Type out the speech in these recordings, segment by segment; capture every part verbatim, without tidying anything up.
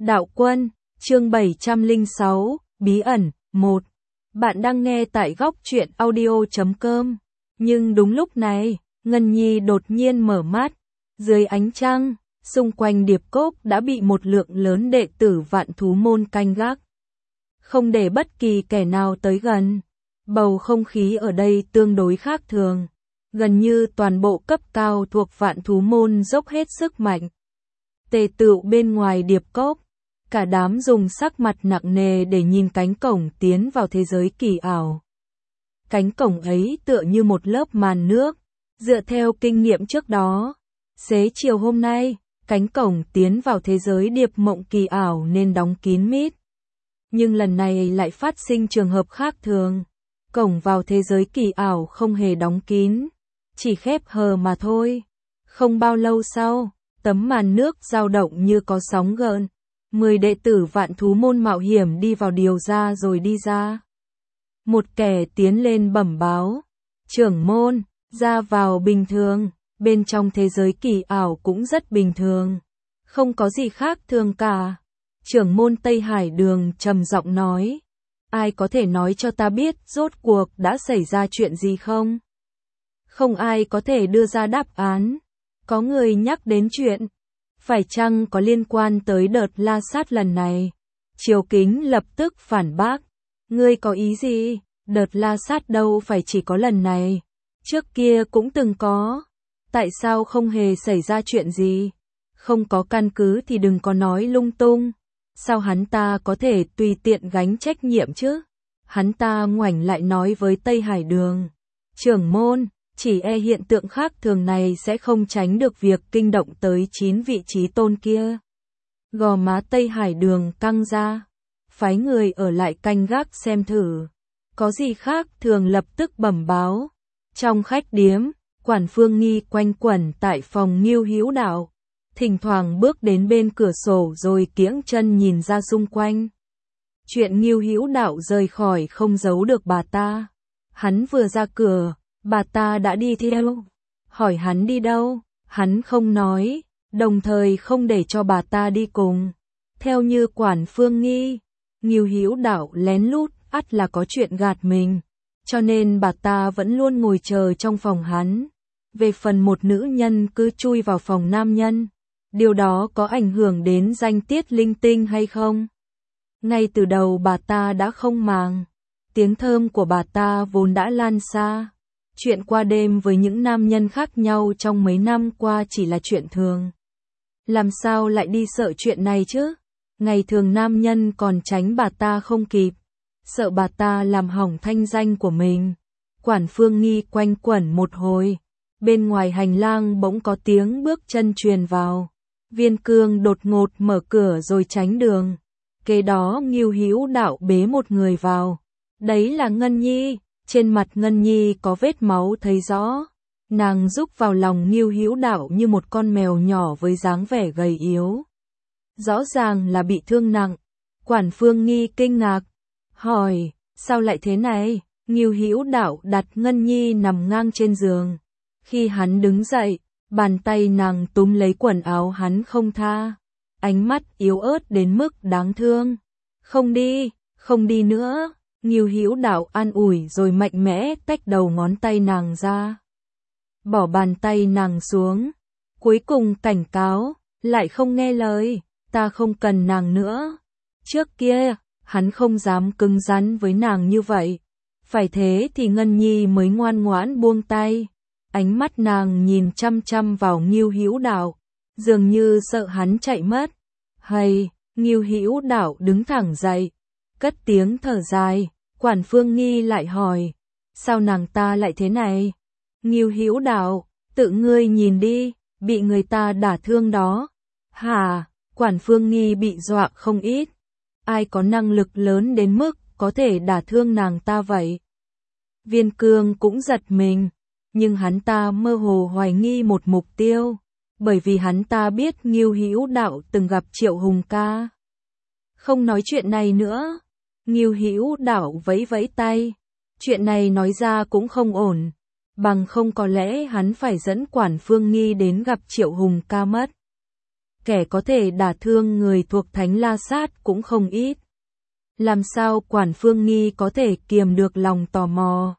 Đạo Quân, chương bảy trăm lẻ sáu, Bí ẩn, một. Bạn đang nghe tại góc truyện audio chấm com. Nhưng đúng lúc này, Ngân Nhi đột nhiên mở mắt. Dưới ánh trăng, xung quanh điệp cốc đã bị một lượng lớn đệ tử Vạn Thú Môn canh gác. Không để bất kỳ kẻ nào tới gần. Bầu không khí ở đây tương đối khác thường. Gần như toàn bộ cấp cao thuộc Vạn Thú Môn dốc hết sức mạnh. Tề tựu bên ngoài điệp cốc, cả đám dùng sắc mặt nặng nề để nhìn cánh cổng tiến vào thế giới kỳ ảo. Cánh cổng ấy tựa như một lớp màn nước, dựa theo kinh nghiệm trước đó. Xế chiều hôm nay, cánh cổng tiến vào thế giới điệp mộng kỳ ảo nên đóng kín mít. Nhưng lần này lại phát sinh trường hợp khác thường. Cổng vào thế giới kỳ ảo không hề đóng kín, chỉ khép hờ mà thôi. Không bao lâu sau, tấm màn nước dao động như có sóng gợn. Mười đệ tử Vạn Thú Môn mạo hiểm đi vào điều ra rồi đi ra. Một kẻ tiến lên bẩm báo. Trưởng môn, ra vào bình thường, bên trong thế giới kỳ ảo cũng rất bình thường. Không có gì khác thường cả. Trưởng môn Tây Hải Đường trầm giọng nói. Ai có thể nói cho ta biết rốt cuộc đã xảy ra chuyện gì không? Không ai có thể đưa ra đáp án. Có người nhắc đến chuyện. Phải chăng có liên quan tới đợt la sát lần này? Triều Kính lập tức phản bác. Ngươi có ý gì? Đợt la sát đâu phải chỉ có lần này. Trước kia cũng từng có. Tại sao không hề xảy ra chuyện gì? Không có căn cứ thì đừng có nói lung tung. Sao hắn ta có thể tùy tiện gánh trách nhiệm chứ? Hắn ta ngoảnh lại nói với Tây Hải Đường. Trưởng môn, chỉ e hiện tượng khác thường này sẽ không tránh được việc kinh động tới chín vị trí tôn kia. Gò má Tây Hải Đường căng ra. Phái người ở lại canh gác xem thử. Có gì khác thường lập tức bẩm báo. Trong khách điếm, Quản Phương Nghi quanh quẩn tại phòng Ngưu Hữu Đạo. Thỉnh thoảng bước đến bên cửa sổ rồi kiễng chân nhìn ra xung quanh. Chuyện Ngưu Hữu Đạo rời khỏi không giấu được bà ta. Hắn vừa ra cửa, bà ta đã đi theo. Hỏi hắn đi đâu, hắn không nói, đồng thời không để cho bà ta đi cùng. Theo như Quản Phương Nghi, Ngưu Hữu Đạo lén lút, ắt là có chuyện gạt mình. Cho nên bà ta vẫn luôn ngồi chờ trong phòng hắn. Về phần một nữ nhân cứ chui vào phòng nam nhân, điều đó có ảnh hưởng đến danh tiết linh tinh hay không? Ngay từ đầu bà ta đã không màng. Tiếng thơm của bà ta vốn đã lan xa. Chuyện qua đêm với những nam nhân khác nhau trong mấy năm qua chỉ là chuyện thường. Làm sao lại đi sợ chuyện này chứ? Ngày thường nam nhân còn tránh bà ta không kịp. Sợ bà ta làm hỏng thanh danh của mình. Quản Phương Nghi quanh quẩn một hồi. Bên ngoài hành lang bỗng có tiếng bước chân truyền vào. Viên Cương đột ngột mở cửa rồi tránh đường. Kế đó Ngưu Hữu Đạo bế một người vào. Đấy là Ngân Nhi. Trên mặt Ngân Nhi có vết máu thấy rõ. Nàng rúc vào lòng Ngưu Hữu Đạo như một con mèo nhỏ với dáng vẻ gầy yếu. Rõ ràng là bị thương nặng. Quản Phương Nghi kinh ngạc. Hỏi, sao lại thế này? Ngưu Hữu Đạo đặt Ngân Nhi nằm ngang trên giường. Khi hắn đứng dậy, bàn tay nàng túm lấy quần áo hắn không tha. Ánh mắt yếu ớt đến mức đáng thương. Không đi, không đi nữa. Ngưu Hữu Đạo an ủi rồi mạnh mẽ tách đầu ngón tay nàng ra. Bỏ bàn tay nàng xuống. Cuối cùng cảnh cáo, lại không nghe lời, ta không cần nàng nữa. Trước kia, hắn không dám cứng rắn với nàng như vậy. Phải thế thì Ngân Nhi mới ngoan ngoãn buông tay. Ánh mắt nàng nhìn chăm chăm vào Ngưu Hữu Đạo, dường như sợ hắn chạy mất. Hay, Ngưu Hữu Đạo đứng thẳng dậy, cất tiếng thở dài. Quản Phương Nghi lại hỏi, sao nàng ta lại thế này? Ngưu Hữu Đạo, tự ngươi nhìn đi, bị người ta đả thương đó. Hả? Quản Phương Nghi bị dọa không ít. Ai có năng lực lớn đến mức có thể đả thương nàng ta vậy? Viên Cương cũng giật mình, nhưng hắn ta mơ hồ hoài nghi một mục tiêu, bởi vì hắn ta biết Ngưu Hữu Đạo từng gặp Triệu Hùng ca. Không nói chuyện này nữa. Ngưu Hữu Đạo vẫy vẫy tay. Chuyện này nói ra cũng không ổn. Bằng không có lẽ hắn phải dẫn Quản Phương Nghi đến gặp Triệu Hùng ca mất. kẻ có thể đả thương người thuộc Thánh La Sát cũng không ít. Làm sao Quản Phương Nghi có thể kiềm được lòng tò mò?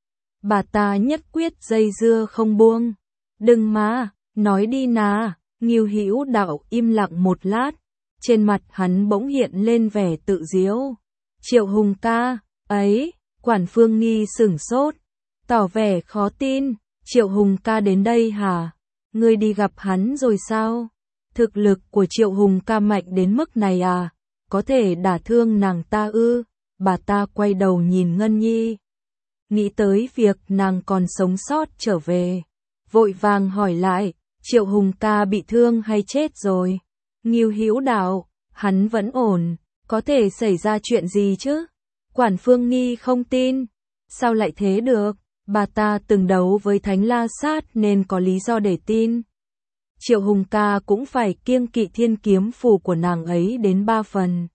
Bà ta nhất quyết dây dưa không buông. Đừng mà, nói đi nà. Ngưu Hữu Đạo im lặng một lát, trên mặt hắn bỗng hiện lên vẻ tự diễu. Triệu Hùng ca, ấy, Quản Phương Nghi sửng sốt, tỏ vẻ khó tin. Triệu Hùng ca đến đây hả? Ngươi đi gặp hắn rồi sao? Thực lực của Triệu Hùng ca mạnh đến mức này à? Có thể đả thương nàng ta ư? Bà ta quay đầu nhìn Ngân Nhi, nghĩ tới việc nàng còn sống sót trở về, vội vàng hỏi lại, Triệu Hùng ca bị thương hay chết rồi? Ngưu Hữu Đạo, hắn vẫn ổn, có thể xảy ra chuyện gì chứ? Quản Phương Nghi không tin. Sao lại thế được? Bà ta từng đấu với Thánh La Sát nên có lý do để tin. Triệu Hùng ca cũng phải kiêng kỵ thiên kiếm phù của nàng ấy đến ba phần.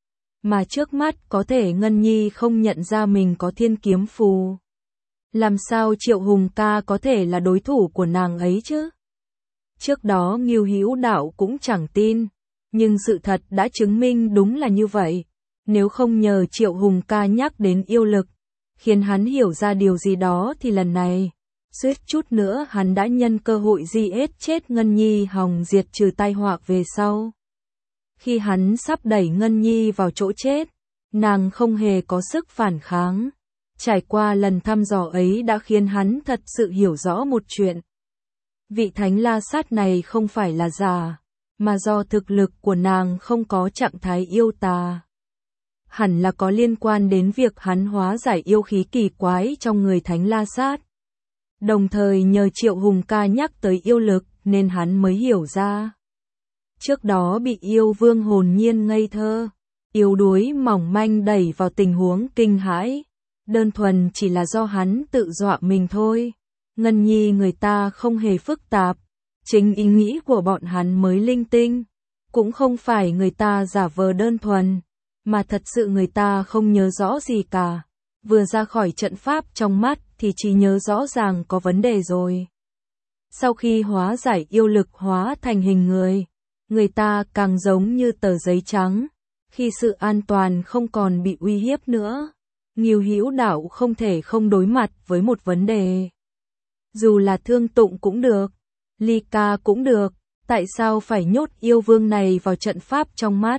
Mà trước mắt có thể Ngân Nhi không nhận ra mình có thiên kiếm phù. Làm sao Triệu Hùng ca có thể là đối thủ của nàng ấy chứ? Trước đó Ngưu Hữu Đạo cũng chẳng tin, nhưng sự thật đã chứng minh đúng là như vậy. Nếu không nhờ Triệu Hùng ca nhắc đến yêu lực, khiến hắn hiểu ra điều gì đó thì lần này, suýt chút nữa hắn đã nhân cơ hội giết chết Ngân Nhi hòng diệt trừ tai họa về sau. Khi hắn sắp đẩy Ngân Nhi vào chỗ chết, nàng không hề có sức phản kháng. Trải qua lần thăm dò ấy đã khiến hắn thật sự hiểu rõ một chuyện. Vị Thánh La Sát này không phải là giả, mà do thực lực của nàng không có trạng thái yêu tà. Hẳn là có liên quan đến việc hắn hóa giải yêu khí kỳ quái trong người Thánh La Sát. Đồng thời nhờ Triệu Hùng ca nhắc tới yêu lực nên hắn mới hiểu ra. Trước đó bị yêu vương hồn nhiên ngây thơ, yếu đuối mỏng manh đẩy vào tình huống kinh hãi. Đơn thuần chỉ là do hắn tự dọa mình thôi. Ngân Nhi người ta không hề phức tạp, chính ý nghĩ của bọn hắn mới linh tinh. Cũng không phải người ta giả vờ đơn thuần, mà thật sự người ta không nhớ rõ gì cả. Vừa ra khỏi trận pháp trong mắt thì trí nhớ rõ ràng có vấn đề rồi. Sau khi hóa giải yêu lực hóa thành hình người, người ta càng giống như tờ giấy trắng. Khi sự an toàn không còn bị uy hiếp nữa, Ngưu Hữu Đạo không thể không đối mặt với một vấn đề. Dù là Thương Tụng cũng được, Ly Ca cũng được, tại sao phải nhốt yêu vương này vào trận pháp trong mắt?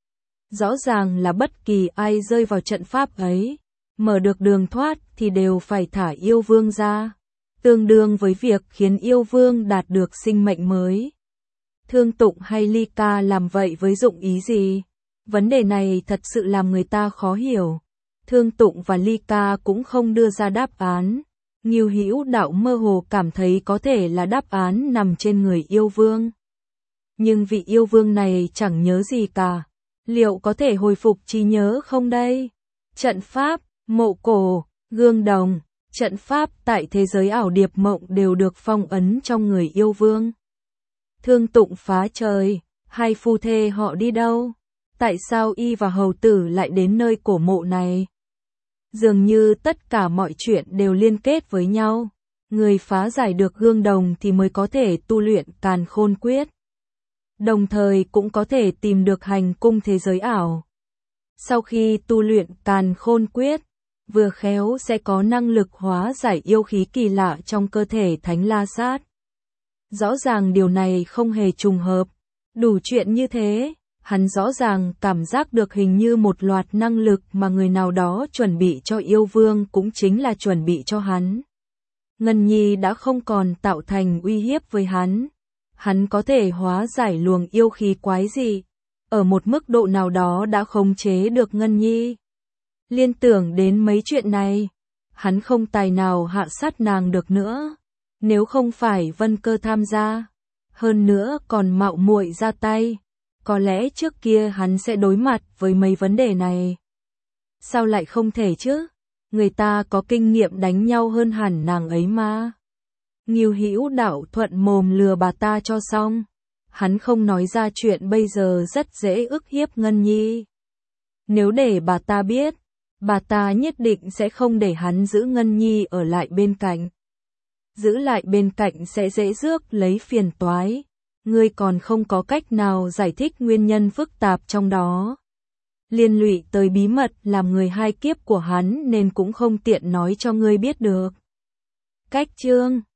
Rõ ràng là bất kỳ ai rơi vào trận pháp ấy, mở được đường thoát thì đều phải thả yêu vương ra, tương đương với việc khiến yêu vương đạt được sinh mệnh mới. Thương Tụng hay Ly Ca làm vậy với dụng ý gì? Vấn đề này thật sự làm người ta khó hiểu. Thương Tụng và Ly Ca cũng không đưa ra đáp án. Ngưu Hữu Đạo mơ hồ cảm thấy có thể là đáp án nằm trên người yêu vương. Nhưng vị yêu vương này chẳng nhớ gì cả. Liệu có thể hồi phục trí nhớ không đây? Trận pháp, mộ cổ, gương đồng, trận pháp tại thế giới ảo điệp mộng đều được phong ấn trong người yêu vương. Thương Tụng phá trời, hai phu thê họ đi đâu? Tại sao y và hầu tử lại đến nơi cổ mộ này? Dường như tất cả mọi chuyện đều liên kết với nhau. Người phá giải được gương đồng thì mới có thể tu luyện Càn Khôn Quyết. Đồng thời cũng có thể tìm được hành cung thế giới ảo. Sau khi tu luyện Càn Khôn Quyết, vừa khéo sẽ có năng lực hóa giải yêu khí kỳ lạ trong cơ thể Thánh La Sát. Rõ ràng điều này không hề trùng hợp. Đủ chuyện như thế, hắn rõ ràng cảm giác được hình như một loạt năng lực mà người nào đó chuẩn bị cho yêu vương cũng chính là chuẩn bị cho hắn. Ngân Nhi đã không còn tạo thành uy hiếp với hắn. Hắn có thể hóa giải luồng yêu khí quái dị, ở một mức độ nào đó đã khống chế được Ngân Nhi. Liên tưởng đến mấy chuyện này, hắn không tài nào hạ sát nàng được nữa. Nếu không phải Vân Cơ tham gia, hơn nữa còn mạo muội ra tay, có lẽ trước kia hắn sẽ đối mặt với mấy vấn đề này. Sao lại không thể chứ? Người ta có kinh nghiệm đánh nhau hơn hẳn nàng ấy mà. Ngưu Hữu Đạo thuận mồm lừa bà ta cho xong. Hắn không nói ra chuyện bây giờ rất dễ ức hiếp Ngân Nhi. Nếu để bà ta biết, bà ta nhất định sẽ không để hắn giữ Ngân Nhi ở lại bên cạnh. Giữ lại bên cạnh sẽ dễ rước lấy phiền toái. ngươi còn không có cách nào giải thích nguyên nhân phức tạp trong đó. Liên lụy tới bí mật làm người hai kiếp của hắn nên cũng không tiện nói cho ngươi biết được. Cách chương